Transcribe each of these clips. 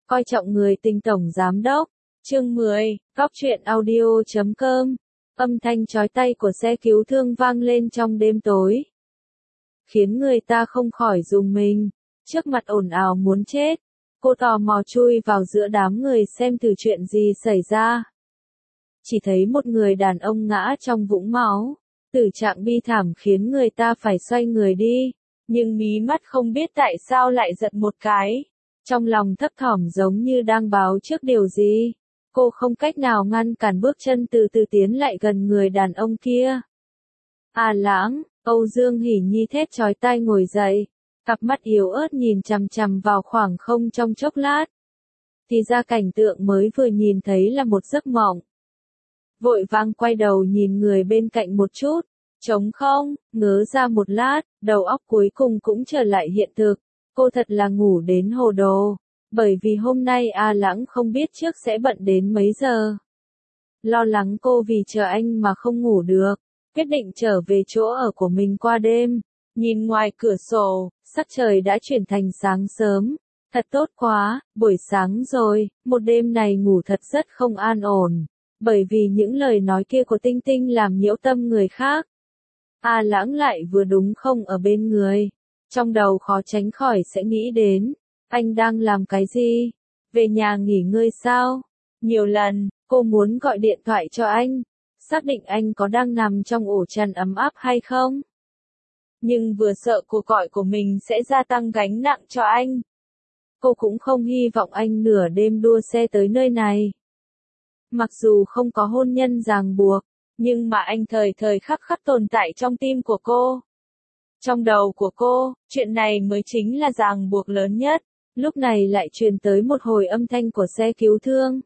Coi trọng người tình tổng giám đốc. Chương 10, Góc truyện audio.com. Âm thanh chói tai của xe cứu thương vang lên trong đêm tối, khiến người ta không khỏi rùng mình. Trước mặt ồn ào muốn chết, cô tò mò chui vào giữa đám người xem thử chuyện gì xảy ra. Chỉ thấy một người đàn ông ngã trong vũng máu, tử trạng bi thảm khiến người ta phải xoay người đi, nhưng mí mắt không biết tại sao lại giật một cái. Trong lòng thấp thỏm giống như đang báo trước điều gì. Cô không cách nào ngăn cản bước chân từ từ tiến lại gần người đàn ông kia. À Lãng, Âu Dương Hỉ Nhi thét chói tai ngồi dậy, cặp mắt yếu ớt nhìn chằm chằm vào khoảng không trong chốc lát. Thì ra cảnh tượng mới vừa nhìn thấy là một giấc mộng. Vội vàng quay đầu nhìn người bên cạnh một chút, trống không, ngớ ra một lát, đầu óc cuối cùng cũng trở lại hiện thực. Cô thật là ngủ đến hồ đồ, bởi vì hôm nay A Lãng không biết trước sẽ bận đến mấy giờ. Lo lắng cô vì chờ anh mà không ngủ được, quyết định trở về chỗ ở của mình qua đêm. Nhìn ngoài cửa sổ, sắc trời đã chuyển thành sáng sớm. Thật tốt quá, buổi sáng rồi, một đêm này ngủ thật rất không an ổn, bởi vì những lời nói kia của Tinh Tinh làm nhiễu tâm người khác. A Lãng lại vừa đúng không ở bên người. Trong đầu khó tránh khỏi sẽ nghĩ đến, anh đang làm cái gì? Về nhà nghỉ ngơi sao? Nhiều lần, cô muốn gọi điện thoại cho anh, xác định anh có đang nằm trong ổ chăn ấm áp hay không. Nhưng vừa sợ cuộc gọi của mình sẽ gia tăng gánh nặng cho anh. Cô cũng không hy vọng anh nửa đêm đua xe tới nơi này. Mặc dù không có hôn nhân ràng buộc, nhưng mà anh thời thời khắc khắc tồn tại trong tim của cô. Trong đầu của cô, chuyện này mới chính là ràng buộc lớn nhất. Lúc này lại truyền tới một hồi âm thanh của xe cứu thương.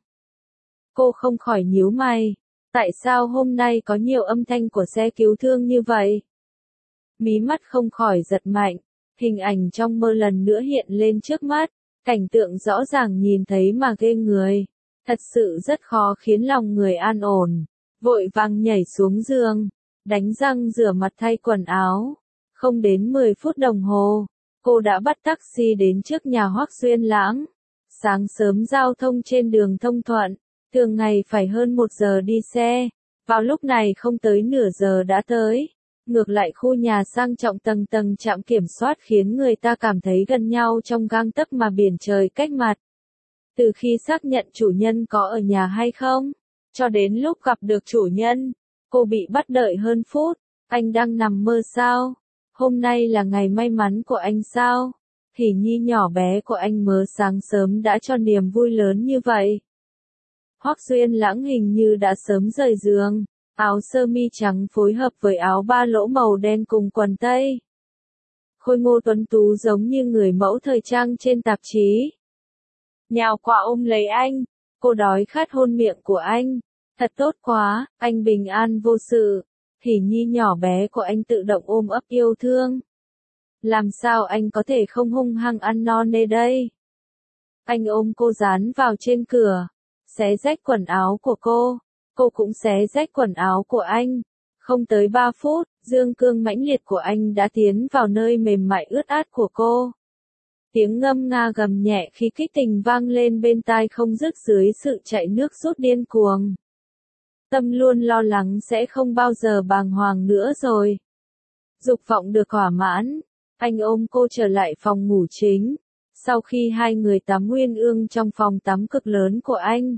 Cô không khỏi nhíu mày. Tại sao hôm nay có nhiều âm thanh của xe cứu thương như vậy? Mí mắt không khỏi giật mạnh. Hình ảnh trong mơ lần nữa hiện lên trước mắt. Cảnh tượng rõ ràng nhìn thấy mà ghê người. Thật sự rất khó khiến lòng người an ổn. Vội vàng nhảy xuống giường, đánh răng rửa mặt thay quần áo. Không đến 10 phút đồng hồ, cô đã bắt taxi đến trước nhà Hoắc Xuyên Lãng. Sáng sớm giao thông trên đường thông thuận, thường ngày phải hơn 1 giờ đi xe, vào lúc này không tới nửa giờ đã tới. Ngược lại khu nhà sang trọng tầng tầng trạm kiểm soát khiến người ta cảm thấy gần nhau trong gang tấc mà biển trời cách mặt. Từ khi xác nhận chủ nhân có ở nhà hay không, cho đến lúc gặp được chủ nhân, cô bị bắt đợi hơn phút. Anh đang nằm mơ sao? Hôm nay là ngày may mắn của anh sao? Hỉ Nhi nhỏ bé của anh mới sáng sớm đã cho niềm vui lớn như vậy. Hoắc Xuyên Lãng hình như đã sớm rời giường, áo sơ mi trắng phối hợp với áo ba lỗ màu đen cùng quần tây. Khôi ngô tuấn tú giống như người mẫu thời trang trên tạp chí. Nhào qua ôm lấy anh, cô đói khát hôn miệng của anh. Thật tốt quá, anh bình an vô sự. Hỉ Nhi nhỏ bé của anh tự động ôm ấp yêu thương. Làm sao anh có thể không hung hăng ăn no nê đây? Anh ôm cô dán vào trên cửa, xé rách quần áo của cô cũng xé rách quần áo của anh. Không tới 3 phút, dương cương mãnh liệt của anh đã tiến vào nơi mềm mại ướt át của cô. Tiếng ngâm nga gầm nhẹ khi kích tình vang lên bên tai không dứt dưới sự chạy nước rút điên cuồng. Tâm luôn lo lắng sẽ không bao giờ bàng hoàng nữa rồi. Dục vọng được thỏa mãn, anh ôm cô trở lại phòng ngủ chính. Sau khi hai người tắm uyên ương trong phòng tắm cực lớn của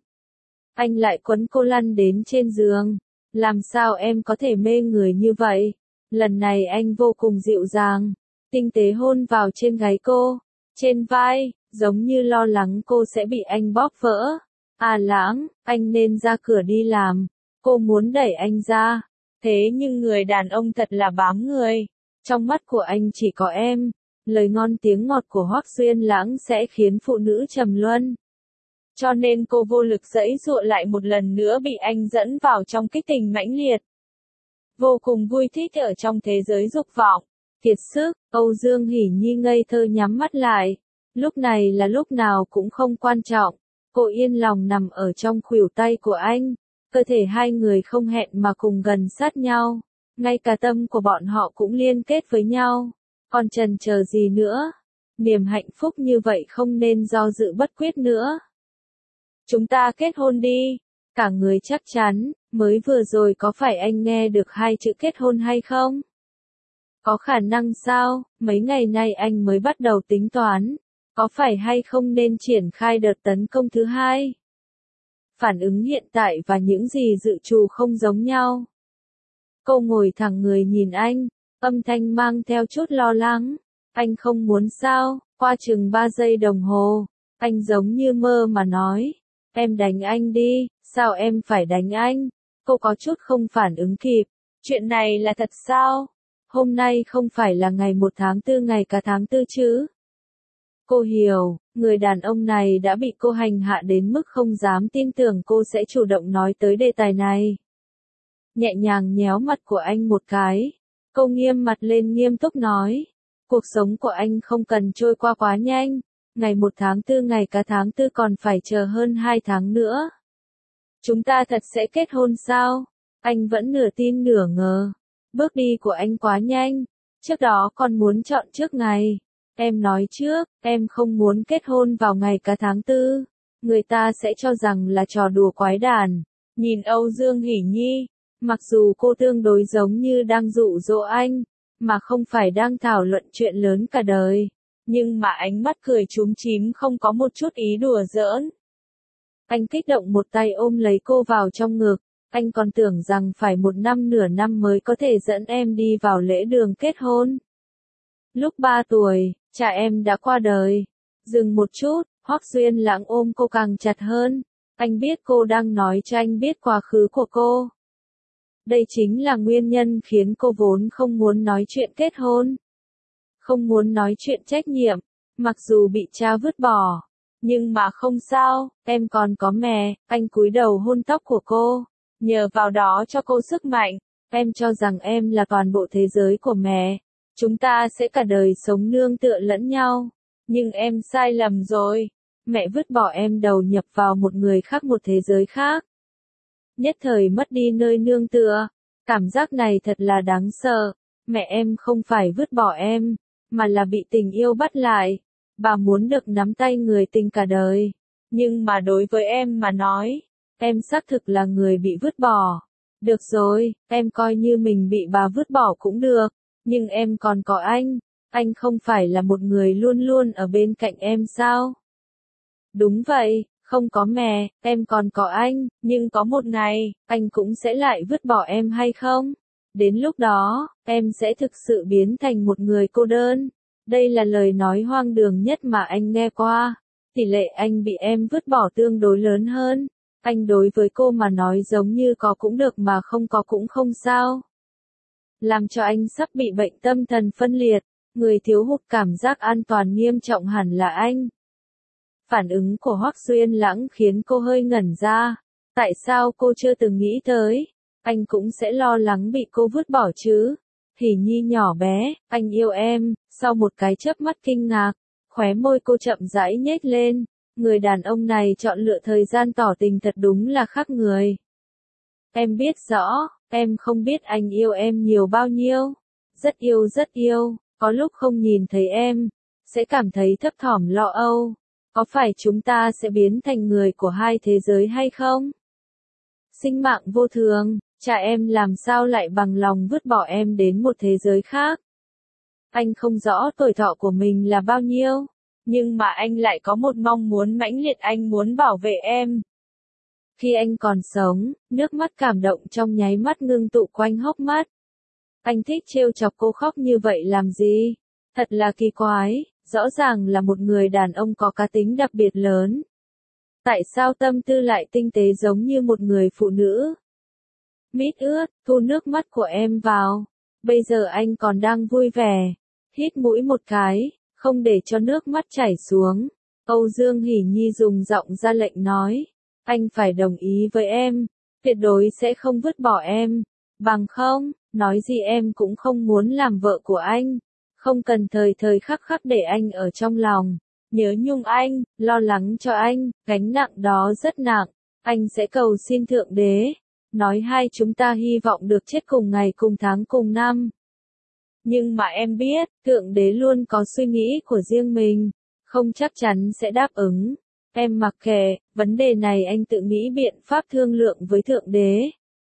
anh lại quấn cô lăn đến trên giường. Làm sao em có thể mê người như vậy? Lần này anh vô cùng dịu dàng, tinh tế hôn vào trên gáy cô, trên vai, giống như lo lắng cô sẽ bị anh bóp vỡ. À Lãng, anh nên ra cửa đi làm. Cô muốn đẩy anh ra, thế nhưng người đàn ông thật là bám người. Trong mắt của anh chỉ có em. Lời ngon tiếng ngọt của Hoắc Xuyên Lãng sẽ khiến phụ nữ trầm luân. Cho nên cô vô lực giãy giụa lại một lần nữa bị anh dẫn vào trong kích tình mãnh liệt. Vô cùng vui thích ở trong thế giới dục vọng. Kiệt sức, Âu Dương Hỉ Nhi ngây thơ nhắm mắt lại. Lúc này là lúc nào cũng không quan trọng. Cô yên lòng nằm ở trong khuỷu tay của anh. Cơ thể hai người không hẹn mà cùng gần sát nhau. Ngay cả tâm của bọn họ cũng liên kết với nhau. Còn chần chờ gì nữa? Niềm hạnh phúc như vậy không nên do dự bất quyết nữa. Chúng ta kết hôn đi. Cả người chắc chắn, mới vừa rồi có phải anh nghe được hai chữ kết hôn hay không? Có khả năng sao, mấy ngày nay anh mới bắt đầu tính toán, có phải hay không nên triển khai đợt tấn công thứ hai? Phản ứng hiện tại và những gì dự trù không giống nhau. Cô ngồi thẳng người nhìn anh, âm thanh mang theo chút lo lắng. Anh không muốn sao, qua chừng 3 giây đồng hồ, anh giống như mơ mà nói. Em đánh anh đi, sao em phải đánh anh? Cô có chút không phản ứng kịp. Chuyện này là thật sao? Hôm nay không phải là ngày 1 tháng 4 ngày cả tháng 4 chứ? Cô hiểu, người đàn ông này đã bị cô hành hạ đến mức không dám tin tưởng cô sẽ chủ động nói tới đề tài này. Nhẹ nhàng nhéo mặt của anh một cái. Cô nghiêm mặt lên nghiêm túc nói. Cuộc sống của anh không cần trôi qua quá nhanh. Ngày 1 tháng 4 ngày cả tháng 4 còn phải chờ hơn 2 tháng nữa. Chúng ta thật sẽ kết hôn sao? Anh vẫn nửa tin nửa ngờ. Bước đi của anh quá nhanh. Trước đó còn muốn chọn trước ngày. Em nói trước, em không muốn kết hôn vào ngày cả tháng 4. Người ta sẽ cho rằng là trò đùa quái đản. Nhìn Âu Dương Hỷ Nhi, mặc dù cô tương đối giống như đang dụ dỗ anh, mà không phải đang thảo luận chuyện lớn cả đời. Nhưng mà ánh mắt cười chúm chím không có một chút ý đùa giỡn. Anh kích động một tay ôm lấy cô vào trong ngực. Anh còn tưởng rằng phải 1 năm nửa năm mới có thể dẫn em đi vào lễ đường kết hôn. Lúc 3 tuổi, cha em đã qua đời. Dừng một chút, Hoắc Duyên Lãng ôm cô càng chặt hơn. Anh biết cô đang nói cho anh biết quá khứ của cô. Đây chính là nguyên nhân khiến cô vốn không muốn nói chuyện kết hôn. Không muốn nói chuyện trách nhiệm, mặc dù bị cha vứt bỏ. Nhưng mà không sao, em còn có mẹ. Anh cúi đầu hôn tóc của cô, nhờ vào đó cho cô sức mạnh. Em cho rằng em là toàn bộ thế giới của mẹ. Chúng ta sẽ cả đời sống nương tựa lẫn nhau. Nhưng em sai lầm rồi. Mẹ vứt bỏ em đầu nhập vào một người khác, một thế giới khác. Nhất thời mất đi nơi nương tựa. Cảm giác này thật là đáng sợ. Mẹ em không phải vứt bỏ em, mà là bị tình yêu bắt lại. Bà muốn được nắm tay người tình cả đời. Nhưng mà đối với em mà nói, em xác thực là người bị vứt bỏ. Được rồi, em coi như mình bị bà vứt bỏ cũng được. Nhưng em còn có anh không phải là một người luôn luôn ở bên cạnh em sao? Đúng vậy, không có mẹ, em còn có anh, nhưng có một ngày, anh cũng sẽ lại vứt bỏ em hay không? Đến lúc đó, em sẽ thực sự biến thành một người cô đơn. Đây là lời nói hoang đường nhất mà anh nghe qua. Tỷ lệ anh bị em vứt bỏ tương đối lớn hơn. Anh đối với cô mà nói giống như có cũng được mà không có cũng không sao. Làm cho anh sắp bị bệnh tâm thần phân liệt, người thiếu hụt cảm giác an toàn nghiêm trọng hẳn là anh. Phản ứng của Hoắc Duyên Lãng khiến cô hơi ngẩn ra. Tại sao cô chưa từng nghĩ tới, anh cũng sẽ lo lắng bị cô vứt bỏ chứ? Hỷ Nhi nhỏ bé, anh yêu em. Sau một cái chớp mắt kinh ngạc, khóe môi cô chậm rãi nhếch lên. Người đàn ông này chọn lựa thời gian tỏ tình thật đúng là khác người. Em biết rõ, em không biết anh yêu em nhiều bao nhiêu. Rất yêu, có lúc không nhìn thấy em, sẽ cảm thấy thấp thỏm lo âu. Có phải chúng ta sẽ biến thành người của hai thế giới hay không? Sinh mạng vô thường, cha em làm sao lại bằng lòng vứt bỏ em đến một thế giới khác? Anh không rõ tuổi thọ của mình là bao nhiêu, nhưng mà anh lại có một mong muốn mãnh liệt, anh muốn bảo vệ em. Khi anh còn sống, nước mắt cảm động trong nháy mắt ngưng tụ quanh hốc mắt. Anh thích trêu chọc cô khóc như vậy làm gì? Thật là kỳ quái, rõ ràng là một người đàn ông có cá tính đặc biệt lớn. Tại sao tâm tư lại tinh tế giống như một người phụ nữ? Mít ướt, thu nước mắt của em vào. Bây giờ anh còn đang vui vẻ. Hít mũi một cái, không để cho nước mắt chảy xuống. Âu Dương Hỷ Nhi dùng giọng ra lệnh nói. Anh phải đồng ý với em, tuyệt đối sẽ không vứt bỏ em. Bằng không, nói gì em cũng không muốn làm vợ của anh. Không cần thời thời khắc khắc để anh ở trong lòng. Nhớ nhung anh, lo lắng cho anh, gánh nặng đó rất nặng. Anh sẽ cầu xin Thượng Đế. Nói hai chúng ta hy vọng được chết cùng ngày cùng tháng cùng năm. Nhưng mà em biết, Thượng Đế luôn có suy nghĩ của riêng mình, không chắc chắn sẽ đáp ứng. Em mặc kệ, vấn đề này anh tự nghĩ biện pháp thương lượng với Thượng Đế.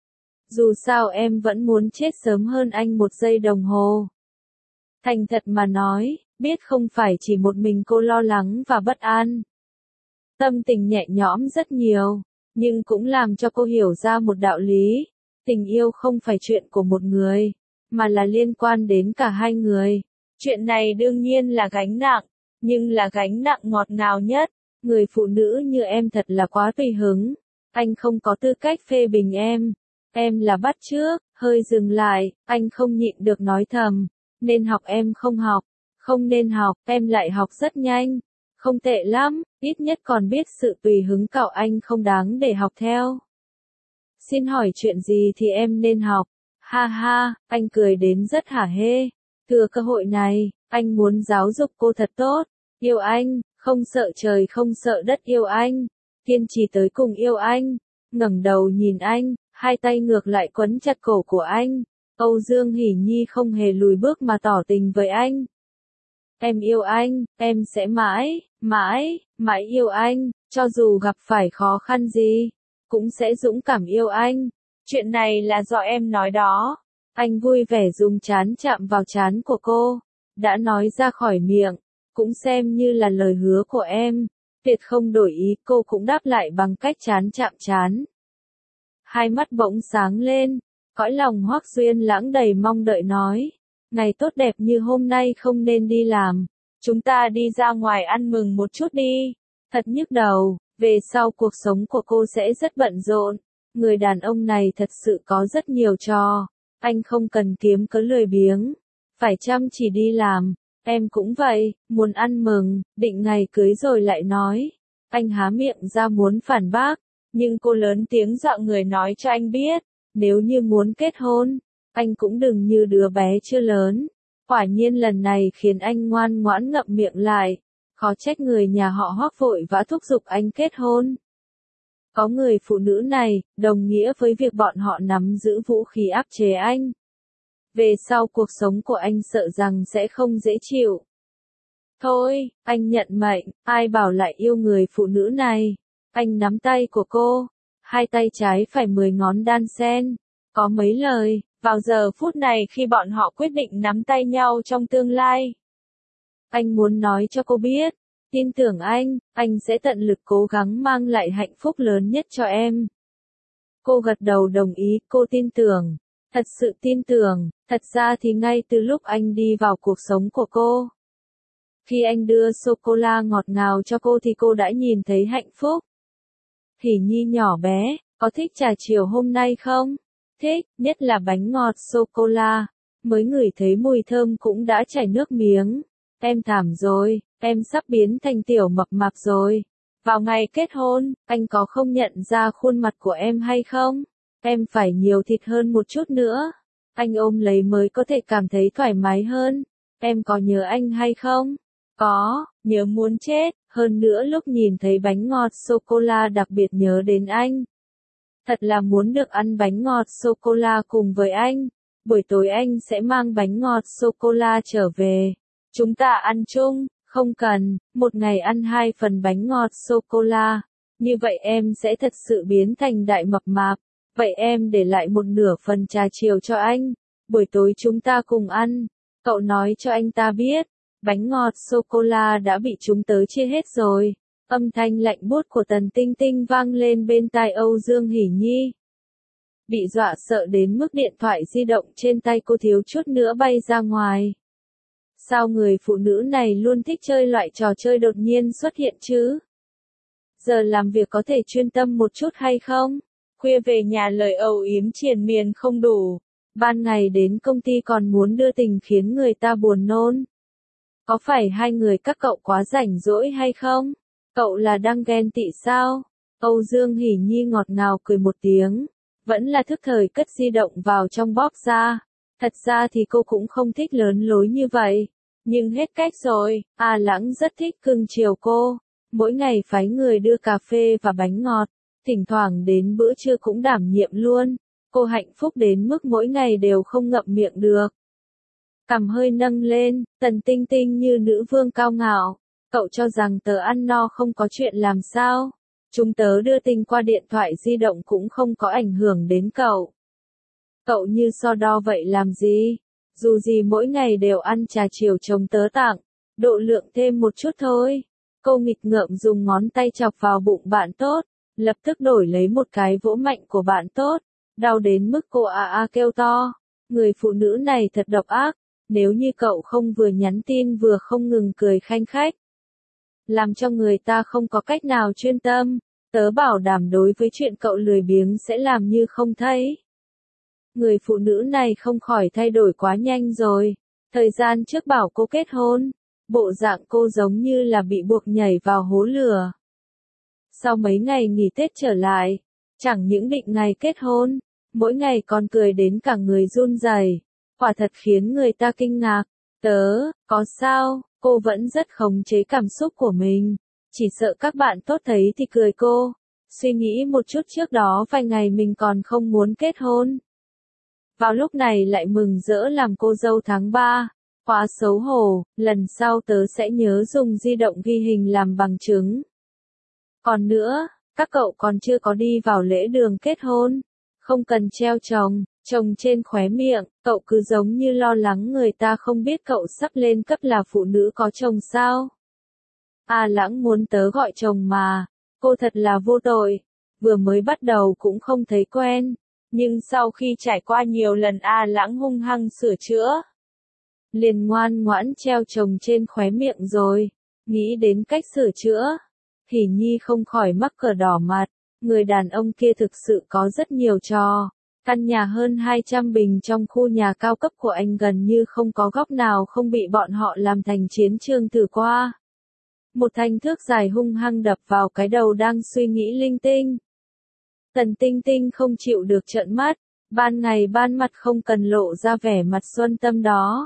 Dù sao em vẫn muốn chết sớm hơn anh 1 giây đồng hồ. Thành thật mà nói, biết không phải chỉ một mình cô lo lắng và bất an. Tâm tình nhẹ nhõm rất nhiều, nhưng cũng làm cho cô hiểu ra một đạo lý. Tình yêu không phải chuyện của một người, mà là liên quan đến cả hai người. Chuyện này đương nhiên là gánh nặng, nhưng là gánh nặng ngọt ngào nhất. Người phụ nữ như em thật là quá tùy hứng. Anh không có tư cách phê bình em. Em là bắt chước, hơi dừng lại, anh không nhịn được nói thầm. Nên học em không học, không nên học, em lại học rất nhanh. Không tệ lắm, ít nhất còn biết sự tùy hứng cậu anh không đáng để học theo. Xin hỏi chuyện gì thì em nên học? Ha ha, anh cười đến rất hả hê. Thừa cơ hội này, anh muốn giáo dục cô thật tốt. Yêu anh, không sợ trời không sợ đất yêu anh. Kiên trì tới cùng yêu anh. Ngẩng đầu nhìn anh, hai tay ngược lại quấn chặt cổ của anh. Âu Dương Hỉ Nhi không hề lùi bước mà tỏ tình với anh. Em yêu anh, em sẽ mãi, mãi, mãi yêu anh, cho dù gặp phải khó khăn gì, cũng sẽ dũng cảm yêu anh. Chuyện này là do em nói đó. Anh vui vẻ dùng trán chạm vào trán của cô. Đã nói ra khỏi miệng, cũng xem như là lời hứa của em. Tuyệt không đổi ý, cô cũng đáp lại bằng cách trán chạm trán. Hai mắt bỗng sáng lên, cõi lòng Hoắc Duyên Lãng đầy mong đợi nói. Ngày tốt đẹp như hôm nay không nên đi làm. Chúng ta đi ra ngoài ăn mừng một chút đi. Thật nhức đầu, về sau cuộc sống của cô sẽ rất bận rộn. Người đàn ông này thật sự có rất nhiều trò. Anh không cần kiếm cớ lười biếng. Phải chăm chỉ đi làm. Em cũng vậy, muốn ăn mừng, định ngày cưới rồi lại nói. Anh há miệng ra muốn phản bác. Nhưng cô lớn tiếng dọa người nói cho anh biết. Nếu như muốn kết hôn, anh cũng đừng như đứa bé chưa lớn. Quả nhiên lần này khiến anh ngoan ngoãn ngậm miệng lại. Khó trách người nhà họ Hoắc vội vã thúc giục anh kết hôn. Có người phụ nữ này, đồng nghĩa với việc bọn họ nắm giữ vũ khí áp chế anh. Về sau cuộc sống của anh sợ rằng sẽ không dễ chịu. Thôi, anh nhận mệnh, ai bảo lại yêu người phụ nữ này. Anh nắm tay của cô, hai tay trái phải 10 ngón đan xen. Có mấy lời, vào giờ phút này khi bọn họ quyết định nắm tay nhau trong tương lai. Anh muốn nói cho cô biết, tin tưởng anh sẽ tận lực cố gắng mang lại hạnh phúc lớn nhất cho em. Cô gật đầu đồng ý, cô tin tưởng, thật sự tin tưởng, thật ra thì ngay từ lúc anh đi vào cuộc sống của cô. Khi anh đưa sô-cô-la ngọt ngào cho cô thì cô đã nhìn thấy hạnh phúc. Hỉ Nhi nhỏ bé, có thích trà chiều hôm nay không? Thích, nhất là bánh ngọt sô-cô-la. Mới ngửi thấy mùi thơm cũng đã chảy nước miếng. Em thảm rồi, em sắp biến thành tiểu mập mạp rồi. Vào ngày kết hôn, anh có không nhận ra khuôn mặt của em hay không? Em phải nhiều thịt hơn một chút nữa. Anh ôm lấy mới có thể cảm thấy thoải mái hơn. Em có nhớ anh hay không? Có, nhớ muốn chết, hơn nữa lúc nhìn thấy bánh ngọt sô-cô-la đặc biệt nhớ đến anh. Thật là muốn được ăn bánh ngọt sô-cô-la cùng với anh. Buổi tối anh sẽ mang bánh ngọt sô-cô-la trở về. Chúng ta ăn chung, không cần, một ngày ăn 2 phần bánh ngọt sô-cô-la. Như vậy em sẽ thật sự biến thành đại mập mạp. Vậy em để lại một nửa phần trà chiều cho anh. Buổi tối chúng ta cùng ăn. Cậu nói cho anh ta biết. Bánh ngọt sô-cô-la đã bị chúng tớ chia hết rồi. Âm thanh lạnh buốt của Tần Tinh Tinh vang lên bên tai Âu Dương Hỉ Nhi. Bị dọa sợ đến mức điện thoại di động trên tay cô thiếu chút nữa bay ra ngoài. Sao người phụ nữ này luôn thích chơi loại trò chơi đột nhiên xuất hiện chứ? Giờ làm việc có thể chuyên tâm một chút hay không? Khuya về nhà lời âu yếm triền miên không đủ. Ban ngày đến công ty còn muốn đưa tình khiến người ta buồn nôn. Có phải hai người các cậu quá rảnh rỗi hay không? Cậu là đang ghen tị sao? Âu Dương Hỉ Nhi ngọt ngào cười một tiếng. Vẫn là thức thời cất di động vào trong bóp ra. Thật ra thì cô cũng không thích lớn lối như vậy. Nhưng hết cách rồi, A Lãng rất thích cưng chiều cô. Mỗi ngày phái người đưa cà phê và bánh ngọt. Thỉnh thoảng đến bữa trưa cũng đảm nhiệm luôn. Cô hạnh phúc đến mức mỗi ngày đều không ngậm miệng được. Cằm hơi nâng lên, Tần Tinh Tinh như nữ vương cao ngạo. Cậu cho rằng tớ ăn no không có chuyện làm sao? Chúng tớ đưa tin qua điện thoại di động cũng không có ảnh hưởng đến cậu. Cậu như so đo vậy làm gì? Dù gì mỗi ngày đều ăn trà chiều chồng tớ tặng, độ lượng thêm một chút thôi. Cô nghịch ngợm dùng ngón tay chọc vào bụng bạn tốt, lập tức đổi lấy một cái vỗ mạnh của bạn tốt, đau đến mức cô kêu to. Người phụ nữ này thật độc ác, nếu như cậu không vừa nhắn tin vừa không ngừng cười khanh khách, làm cho người ta không có cách nào chuyên tâm, tớ bảo đảm đối với chuyện cậu lười biếng sẽ làm như không thấy. Người phụ nữ này không khỏi thay đổi quá nhanh rồi. Thời gian trước bảo cô kết hôn, bộ dạng cô giống như là bị buộc nhảy vào hố lửa. Sau mấy ngày nghỉ Tết trở lại, chẳng những định ngày kết hôn, mỗi ngày còn cười đến cả người run rẩy, quả thật khiến người ta kinh ngạc. Tớ, có sao, cô vẫn rất khống chế cảm xúc của mình, chỉ sợ các bạn tốt thấy thì cười cô. Suy nghĩ một chút trước đó vài ngày mình còn không muốn kết hôn. Vào lúc này lại mừng rỡ làm cô dâu tháng 3, quá xấu hổ, lần sau tớ sẽ nhớ dùng di động ghi hình làm bằng chứng. Còn nữa, các cậu còn chưa có đi vào lễ đường kết hôn, không cần treo chồng trên khóe miệng, cậu cứ giống như lo lắng người ta không biết cậu sắp lên cấp là phụ nữ có chồng sao. Lãng muốn tớ gọi chồng mà, cô thật là vô tội, vừa mới bắt đầu cũng không thấy quen. Nhưng sau khi trải qua nhiều lần Lãng hung hăng sửa chữa, liền ngoan ngoãn treo chồng trên khóe miệng rồi. Nghĩ đến cách sửa chữa, Hỉ Nhi không khỏi mắc cỡ đỏ mặt. Người đàn ông kia thực sự có rất nhiều trò. Căn nhà hơn 200 bình trong khu nhà cao cấp của anh gần như không có góc nào không bị bọn họ làm thành chiến trường thử qua. Một thanh thước dài hung hăng đập vào cái đầu đang suy nghĩ linh tinh. Tần Tinh Tinh không chịu được trợn mắt, ban ngày ban mặt không cần lộ ra vẻ mặt xuân tâm đó.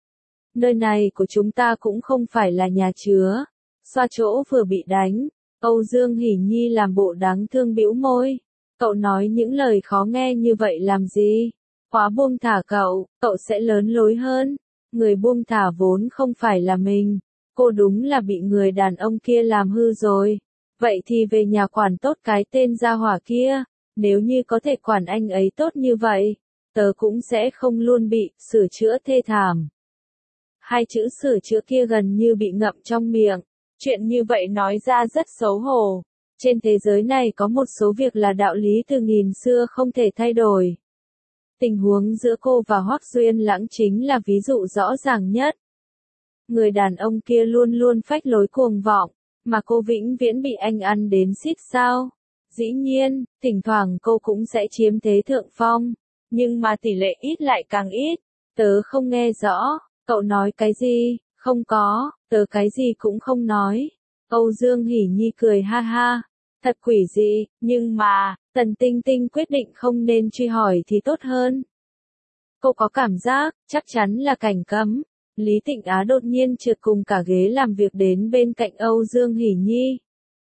Nơi này của chúng ta cũng không phải là nhà chứa. Xoa chỗ vừa bị đánh, Âu Dương Hỉ Nhi làm bộ đáng thương bĩu môi. Cậu nói những lời khó nghe như vậy làm gì? Khóa buông thả cậu sẽ lớn lối hơn. Người buông thả vốn không phải là mình. Cô đúng là bị người đàn ông kia làm hư rồi. Vậy thì về nhà quản tốt cái tên gia hỏa kia, nếu như có thể quản anh ấy tốt như vậy, tớ cũng sẽ không luôn bị sửa chữa thê thảm. Hai chữ sửa chữa kia gần như bị ngậm trong miệng, chuyện như vậy nói ra rất xấu hổ. Trên thế giới này có một số việc là đạo lý từ nghìn xưa không thể thay đổi. Tình huống giữa cô và Hoắc Duyên Lãng chính là ví dụ rõ ràng nhất. Người đàn ông kia luôn luôn phách lối cuồng vọng, mà cô vĩnh viễn bị anh ăn đến xít sao. Dĩ nhiên, thỉnh thoảng cô cũng sẽ chiếm thế thượng phong, nhưng mà tỷ lệ ít lại càng ít. Tớ không nghe rõ, cậu nói cái gì? Không có, tớ cái gì cũng không nói. Âu Dương Hỉ Nhi cười ha ha, thật quỷ dị, nhưng mà, Tần Tinh Tinh quyết định không nên truy hỏi thì tốt hơn. Cô có cảm giác, chắc chắn là cảnh cấm. Lý Tịnh Á đột nhiên trượt cùng cả ghế làm việc đến bên cạnh Âu Dương Hỉ Nhi.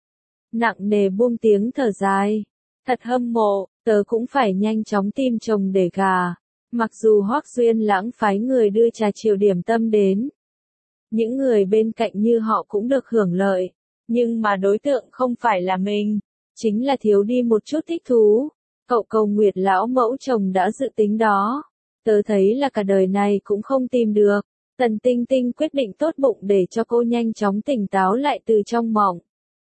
Nặng nề buông tiếng thở dài. Thật hâm mộ, tớ cũng phải nhanh chóng tìm chồng để gà. Mặc dù Hoắc Duyên Lãng phái người đưa trà chiều điểm tâm đến. Những người bên cạnh như họ cũng được hưởng lợi. Nhưng mà đối tượng không phải là mình. Chính là thiếu đi một chút thích thú. Cậu Cầu Nguyệt lão mẫu chồng đã dự tính đó. Tớ thấy là cả đời này cũng không tìm được. Tần Tinh Tinh quyết định tốt bụng để cho cô nhanh chóng tỉnh táo lại từ trong mộng.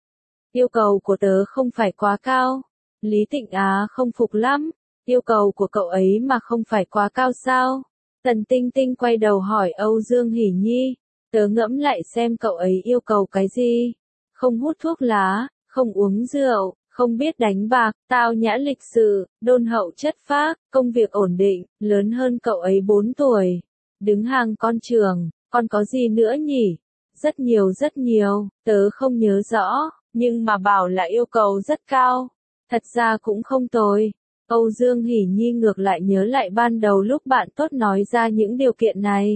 Yêu cầu của tớ không phải quá cao. Lý Tịnh Á không phục lắm. Yêu cầu của cậu ấy mà không phải quá cao sao? Tần Tinh Tinh quay đầu hỏi Âu Dương Hỉ Nhi. Tớ ngẫm lại xem cậu ấy yêu cầu cái gì. Không hút thuốc lá, không uống rượu, không biết đánh bạc, tao nhã lịch sự, đôn hậu chất phác, công việc ổn định, lớn hơn cậu ấy 4 tuổi. Đứng hàng con trường, còn có gì nữa nhỉ? Rất nhiều, tớ không nhớ rõ, nhưng mà bảo là yêu cầu rất cao. Thật ra cũng không tồi. Âu Dương Hỉ Nhi ngược lại nhớ lại ban đầu lúc bạn tốt nói ra những điều kiện này.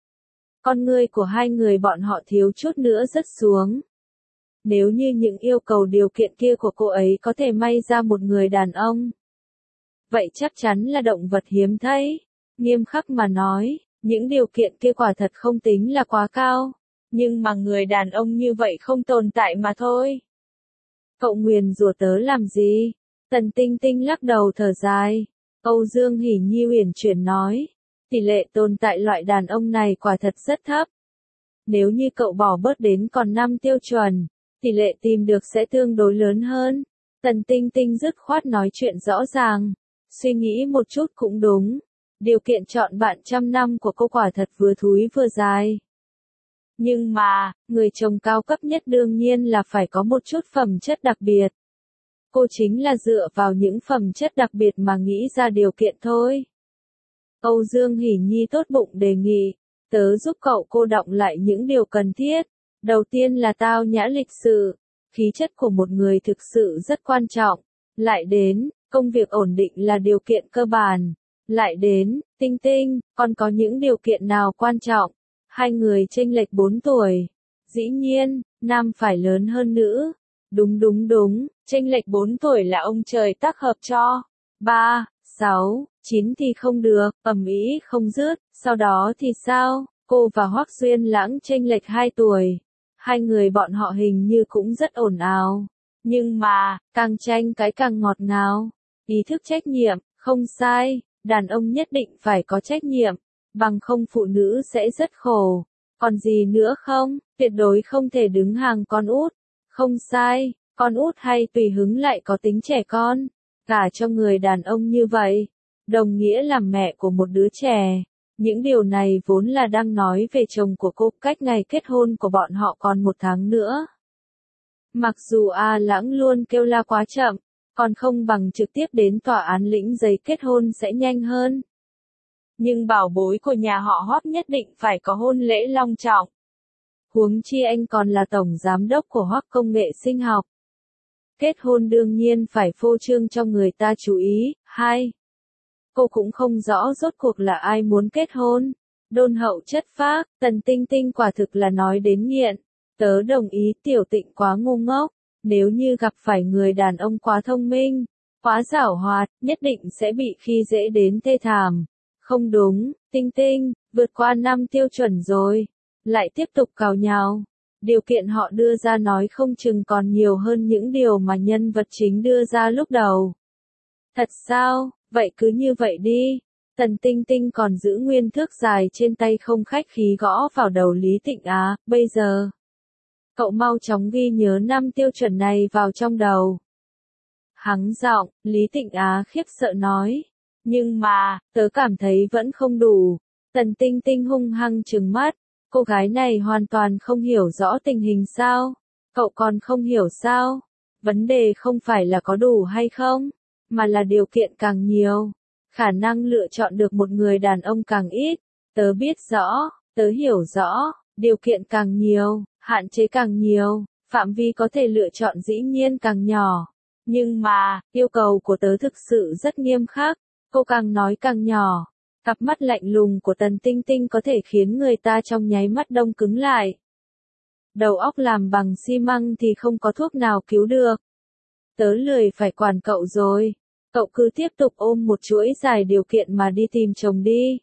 Con ngươi của hai người bọn họ thiếu chút nữa rớt xuống. Nếu như những yêu cầu điều kiện kia của cô ấy có thể may ra một người đàn ông, vậy chắc chắn là động vật hiếm thấy. Nghiêm khắc mà nói, Những điều kiện kia quả thật không tính là quá cao, nhưng mà người đàn ông như vậy không tồn tại mà thôi. Cậu nguyền rủa tớ làm gì? Tần Tinh Tinh lắc đầu thở dài. Âu Dương Hỉ Nhi uyển chuyển nói, tỷ lệ tồn tại loại đàn ông này quả thật rất thấp. Nếu như cậu bỏ bớt đến còn 5 tiêu chuẩn, tỷ lệ tìm được sẽ tương đối lớn hơn. Tần Tinh Tinh dứt khoát nói chuyện rõ ràng, suy nghĩ một chút cũng đúng. Điều kiện chọn bạn trăm năm của cô quả thật vừa thúi vừa dài. Nhưng mà, người chồng cao cấp nhất đương nhiên là phải có một chút phẩm chất đặc biệt. Cô chính là dựa vào những phẩm chất đặc biệt mà nghĩ ra điều kiện thôi. Âu Dương Hỉ Nhi tốt bụng đề nghị, tớ giúp cậu cô đọng lại những điều cần thiết. Đầu tiên là tao nhã lịch sự, khí chất của một người thực sự rất quan trọng. Lại đến, công việc ổn định là điều kiện cơ bản. Lại đến, Tinh Tinh, còn có những điều kiện nào quan trọng? Hai người chênh lệch 4 tuổi. Dĩ nhiên, nam phải lớn hơn nữ. Đúng, chênh lệch 4 tuổi là ông trời tác hợp cho. 3, 6, 9 thì không được, ầm ĩ không dứt, sau đó thì sao? Cô và Hoắc Duyên Lãng chênh lệch 2 tuổi. Hai người bọn họ hình như cũng rất ồn ào. Nhưng mà, càng tranh cái càng ngọt ngào. Ý thức trách nhiệm, không sai, đàn ông nhất định phải có trách nhiệm, bằng không phụ nữ sẽ rất khổ. Còn gì nữa không? Tuyệt đối không thể đứng hàng con út. Không sai, con út hay tùy hứng lại có tính trẻ con. Cả cho người đàn ông như vậy, đồng nghĩa là mẹ của một đứa trẻ. Những điều này vốn là đang nói về chồng của cô, cách ngày kết hôn của bọn họ còn 1 tháng nữa. Mặc dù A Lãng luôn kêu la quá chậm, còn không bằng trực tiếp đến tòa án lĩnh giấy kết hôn sẽ nhanh hơn. Nhưng bảo bối của nhà họ Hoắc nhất định phải có hôn lễ long trọng. Huống chi anh còn là tổng giám đốc của Hoắc Công nghệ sinh học. Kết hôn đương nhiên phải phô trương cho người ta chú ý. 2. Cô cũng không rõ rốt cuộc là ai muốn kết hôn. Đôn hậu chất phác, Tần Tinh Tinh quả thực là nói đến nghiện. Tớ đồng ý Tiểu Tịnh quá ngu ngốc. Nếu như gặp phải người đàn ông quá thông minh, quá giảo hoạt, nhất định sẽ bị khi dễ đến thê thảm. Không đúng, Tinh Tinh, vượt qua 5 tiêu chuẩn rồi. Lại tiếp tục cào nhào. Điều kiện họ đưa ra nói không chừng còn nhiều hơn những điều mà nhân vật chính đưa ra lúc đầu. Thật sao, vậy cứ như vậy đi. Tần Tinh Tinh còn giữ nguyên thước dài trên tay không khách khí gõ vào đầu Lý Tịnh Á, bây giờ. Cậu mau chóng ghi nhớ 5 tiêu chuẩn này vào trong đầu. Hắng giọng, Lý Tịnh Á khiếp sợ nói. Nhưng mà, tớ cảm thấy vẫn không đủ. Tần Tinh Tinh hung hăng trừng mắt. Cô gái này hoàn toàn không hiểu rõ tình hình sao? Cậu còn không hiểu sao? Vấn đề không phải là có đủ hay không, mà là điều kiện càng nhiều, khả năng lựa chọn được một người đàn ông càng ít. Tớ biết rõ, tớ hiểu rõ, điều kiện càng nhiều, hạn chế càng nhiều, phạm vi có thể lựa chọn dĩ nhiên càng nhỏ. Nhưng mà, yêu cầu của tớ thực sự rất nghiêm khắc, cô càng nói càng nhỏ. Cặp mắt lạnh lùng của Tần Tinh Tinh có thể khiến người ta trong nháy mắt đông cứng lại. Đầu óc làm bằng xi măng thì không có thuốc nào cứu được. Tớ lười phải quản cậu rồi. Cậu cứ tiếp tục ôm một chuỗi dài điều kiện mà đi tìm chồng đi.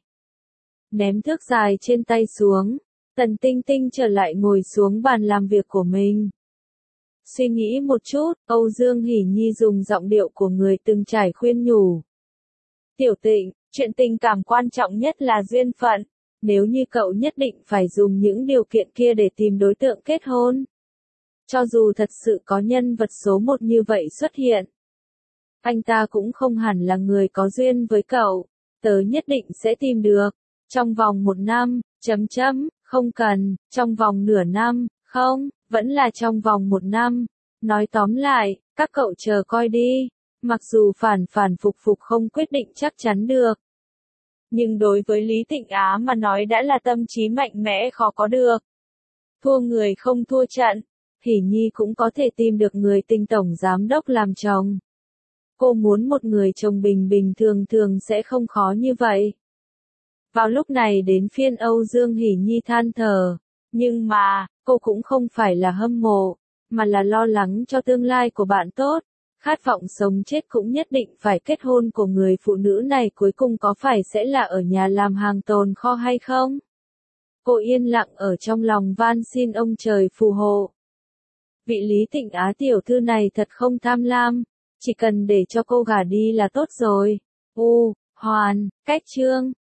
Ném thước dài trên tay xuống. Tần Tinh Tinh trở lại ngồi xuống bàn làm việc của mình. Suy nghĩ một chút, Âu Dương Hỉ Nhi dùng giọng điệu của người từng trải khuyên nhủ. Tiểu Tịnh, chuyện tình cảm quan trọng nhất là duyên phận. Nếu như cậu nhất định phải dùng những điều kiện kia để tìm đối tượng kết hôn. Cho dù thật sự có nhân vật số 1 như vậy xuất hiện, anh ta cũng không hẳn là người có duyên với cậu. Tớ nhất định sẽ tìm được. Trong vòng 1 năm, không cần, trong vòng nửa năm, không, vẫn là trong vòng 1 năm. Nói tóm lại, các cậu chờ coi đi. Mặc dù phản phục không quyết định chắc chắn được. Nhưng đối với Lý Tịnh Á mà nói đã là tâm trí mạnh mẽ khó có được. Thua người không thua trận, Hỉ Nhi cũng có thể tìm được người Tinh tổng giám đốc làm chồng. Cô muốn một người chồng bình thường sẽ không khó như vậy. Vào lúc này đến phiên Âu Dương Hỉ Nhi than thở. Nhưng mà, cô cũng không phải là hâm mộ, mà là lo lắng cho tương lai của bạn tốt. Khát vọng sống chết cũng nhất định phải kết hôn của người phụ nữ này cuối cùng có phải sẽ là ở nhà làm hàng tồn kho hay không? Cô yên lặng ở trong lòng van xin ông trời phù hộ. Vị Lý Tịnh Á tiểu thư này thật không tham lam, chỉ cần để cho cô gả đi là tốt rồi. Hoàn, cách chương